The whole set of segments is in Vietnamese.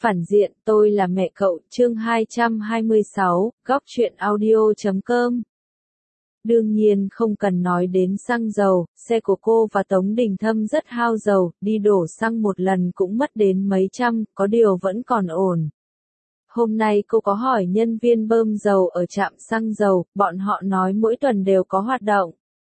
Phản diện, tôi là mẹ cậu, chương 226, góc truyện audio.com. Đương nhiên không cần nói đến xăng dầu, xe của cô và Tống Đình Thâm rất hao dầu, đi đổ xăng một lần cũng mất đến mấy trăm, có điều vẫn còn ổn. Hôm nay cô có hỏi nhân viên bơm dầu ở trạm xăng dầu, bọn họ nói mỗi tuần đều có hoạt động.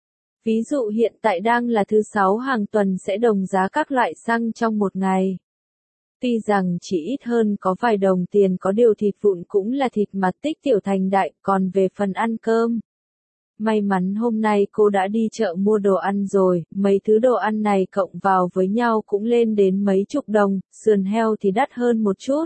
Ví dụ hiện tại đang là thứ 6 hàng tuần sẽ đồng giá các loại xăng trong một ngày. Tuy rằng chỉ ít hơn có vài đồng tiền, có điều thịt vụn cũng là thịt mà tích tiểu thành đại, còn về phần ăn cơm. May mắn hôm nay cô đã đi chợ mua đồ ăn rồi, mấy thứ đồ ăn này cộng vào với nhau cũng lên đến mấy chục đồng, sườn heo thì đắt hơn một chút.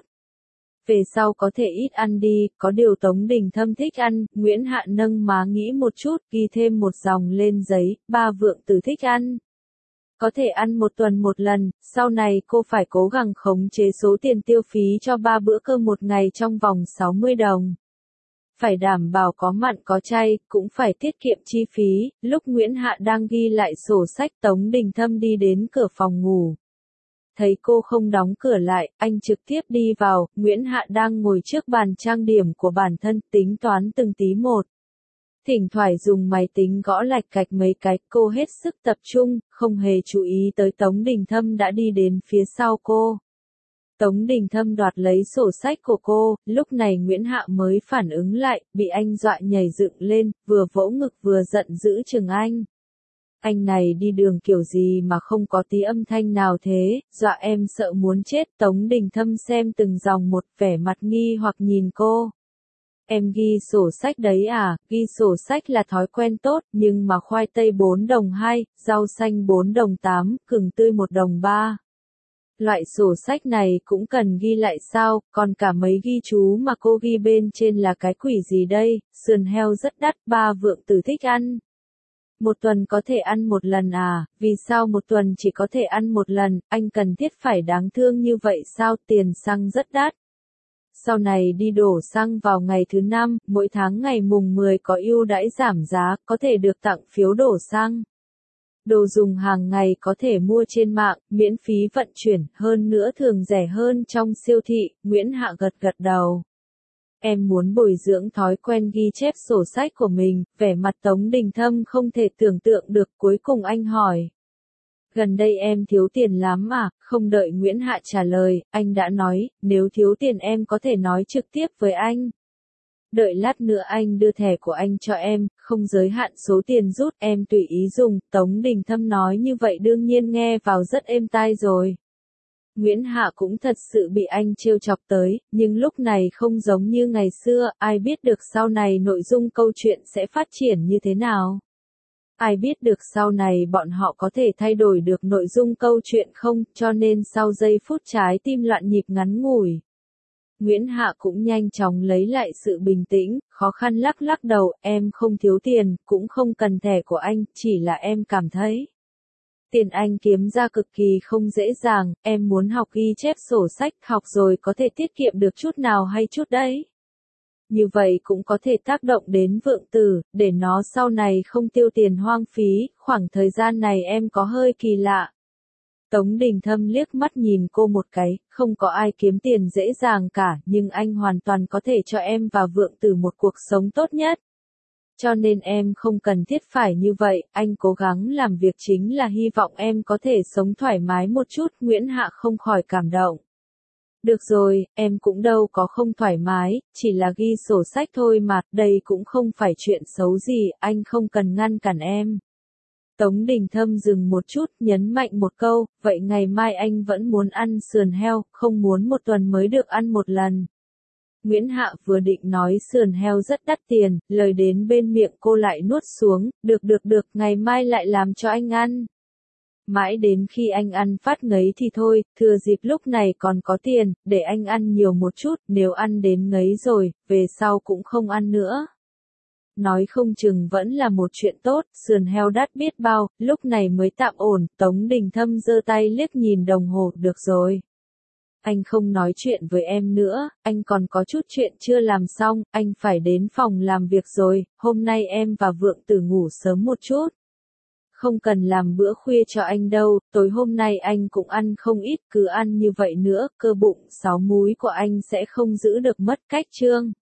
Về sau có thể ít ăn đi, có điều Tống Đình Thâm thích ăn, Nguyễn Hạ nâng má nghĩ một chút, ghi thêm một dòng lên giấy, ba vượng tử thích ăn. Có thể ăn một tuần một lần, sau này cô phải cố gắng khống chế số tiền tiêu phí cho 3 bữa cơm một ngày trong vòng 60 đồng. Phải đảm bảo có mặn có chay, cũng phải tiết kiệm chi phí. Lúc Nguyễn Hạ đang ghi lại sổ sách, Tống Đình Thâm đi đến cửa phòng ngủ. Thấy cô không đóng cửa lại, anh trực tiếp đi vào. Nguyễn Hạ đang ngồi trước bàn trang điểm của bản thân, tính toán từng tí một. Thỉnh thoảng dùng máy tính gõ lạch cạch mấy cái, cô hết sức tập trung, không hề chú ý tới Tống Đình Thâm đã đi đến phía sau cô. Tống Đình Thâm đoạt lấy sổ sách của cô, lúc này Nguyễn Hạ mới phản ứng lại, bị anh dọa nhảy dựng lên, vừa vỗ ngực vừa giận dữ chừng anh. Anh này đi đường kiểu gì mà không có tí âm thanh nào thế, dọa em sợ muốn chết. Tống Đình Thâm xem từng dòng một, vẻ mặt nghi hoặc nhìn cô. Em ghi sổ sách đấy à? Ghi sổ sách là thói quen tốt, nhưng mà khoai tây 4 đồng 2, rau xanh 4 đồng 8, gừng tươi 1 đồng 3. Loại sổ sách này cũng cần ghi lại sao, còn cả mấy ghi chú mà cô ghi bên trên là cái quỷ gì đây? Sườn heo rất đắt, ba vượng tử thích ăn. Một tuần có thể ăn một lần à? Vì sao một tuần chỉ có thể ăn một lần? Anh cần thiết phải đáng thương như vậy sao? Tiền xăng rất đắt. Sau này đi đổ xăng vào ngày thứ 5, mỗi tháng ngày mùng 10 có ưu đãi giảm giá, có thể được tặng phiếu đổ xăng. Đồ dùng hàng ngày có thể mua trên mạng, miễn phí vận chuyển, hơn nữa thường rẻ hơn trong siêu thị. Nguyễn Hạ gật gật đầu. Em muốn bồi dưỡng thói quen ghi chép sổ sách của mình, vẻ mặt Tống Đình Thâm không thể tưởng tượng được, cuối cùng anh hỏi. Gần đây em thiếu tiền lắm à? Không đợi Nguyễn Hạ trả lời, anh đã nói, nếu thiếu tiền em có thể nói trực tiếp với anh. Đợi lát nữa anh đưa thẻ của anh cho em, không giới hạn số tiền rút, em tùy ý dùng. Tống Đình Thâm nói như vậy đương nhiên nghe vào rất êm tai rồi. Nguyễn Hạ cũng thật sự bị anh trêu chọc tới, nhưng lúc này không giống như ngày xưa, ai biết được sau này nội dung câu chuyện sẽ phát triển như thế nào. Ai biết được sau này bọn họ có thể thay đổi được nội dung câu chuyện không, cho nên sau giây phút trái tim loạn nhịp ngắn ngủi. Nguyễn Hạ cũng nhanh chóng lấy lại sự bình tĩnh, khó khăn lắc lắc đầu, em không thiếu tiền, cũng không cần thẻ của anh, chỉ là em cảm thấy. Tiền anh kiếm ra cực kỳ không dễ dàng, em muốn học ghi chép sổ sách, học rồi có thể tiết kiệm được chút nào hay chút đấy. Như vậy cũng có thể tác động đến vượng tử, để nó sau này không tiêu tiền hoang phí, khoảng thời gian này em có hơi kỳ lạ. Tống Đình Thâm liếc mắt nhìn cô một cái, không có ai kiếm tiền dễ dàng cả, nhưng anh hoàn toàn có thể cho em và vượng tử một cuộc sống tốt nhất. Cho nên em không cần thiết phải như vậy, anh cố gắng làm việc chính là hy vọng em có thể sống thoải mái một chút. Nguyễn Hạ không khỏi cảm động. Được rồi, em cũng đâu có không thoải mái, chỉ là ghi sổ sách thôi mà, đây cũng không phải chuyện xấu gì, anh không cần ngăn cản em. Tống Đình Thâm dừng một chút, nhấn mạnh một câu, vậy ngày mai anh vẫn muốn ăn sườn heo, không muốn một tuần mới được ăn một lần. Nguyễn Hạ vừa định nói sườn heo rất đắt tiền, lời đến bên miệng cô lại nuốt xuống, được, ngày mai lại làm cho anh ăn. Mãi đến khi anh ăn phát ngấy thì thôi, thừa dịp lúc này còn có tiền, để anh ăn nhiều một chút, nếu ăn đến ngấy rồi, về sau cũng không ăn nữa. Nói không chừng vẫn là một chuyện tốt, sườn heo đắt biết bao, lúc này mới tạm ổn. Tống Đình Thâm giơ tay liếc nhìn đồng hồ, được rồi. Anh không nói chuyện với em nữa, anh còn có chút chuyện chưa làm xong, anh phải đến phòng làm việc rồi, hôm nay em và vượng tử ngủ sớm một chút. Không cần làm bữa khuya cho anh đâu, tối hôm nay anh cũng ăn không ít, cứ ăn như vậy nữa, cơ bụng 6 múi của anh sẽ không giữ được mất cách Trương.